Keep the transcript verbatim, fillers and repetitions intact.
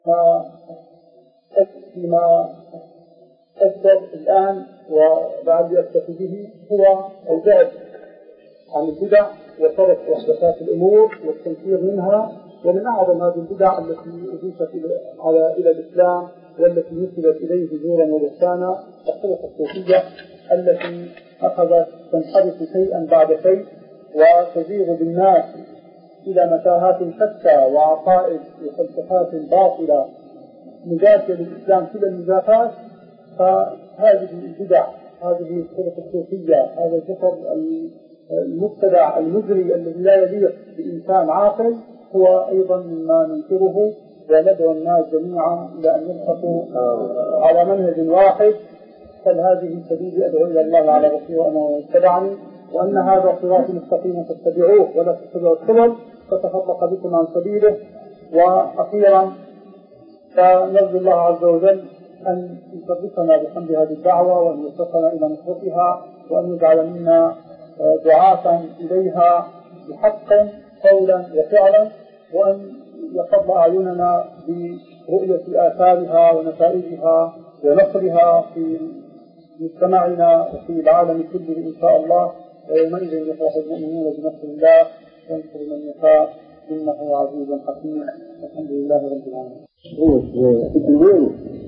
فيما أذكر الآن وبعد أكتفي به هو البعد عن البدع وترك محدثات الأمور والتنفير منها. ومن أعظم هذه البدع التي أضيفت إلى إلى الإسلام والتي نسبت إليه زورا وبهتانا الطرق الصوفية التي أخذت تنحرف شيئا بعد شيء وتزيغ بالناس إلى متاهات شتى وعقائد وفلسفات باطلة مجازية للإسلام كل المجازات. فهذه البدع، هذه الطرق الصوفية، هذا الكفر المبتدع المجري الذي لا يليق بإنسان عاقل هو أيضا مما ننكره وندعو الناس جميعا إلى أن يلحقوا على منهج واحد. فهذه سبيلي أدعو إلى الله على بصيرة وأنا اتبعني، وأن هذا صراط مستقيم فاتبعوه ولا تتبعوا السبل فتفرق بكم عن سبيله. وأخيرا فنرجو الله عز وجل أن يثبتنا بحمد هذه الدعوة وأن يوفقنا إلى نصرتها وأن يجعل منا دعاة إليها بحق قولا وفعلا، وأن يقض أعيننا برؤية آثارها ونتائجها ونصرها في مجتمعنا وفي العالم كله إن شاء الله. ويومئذ يفرح المؤمنون بنصر الله وينصر من يشاء إنه عزيز حكيم. الحمد لله رب العالمين.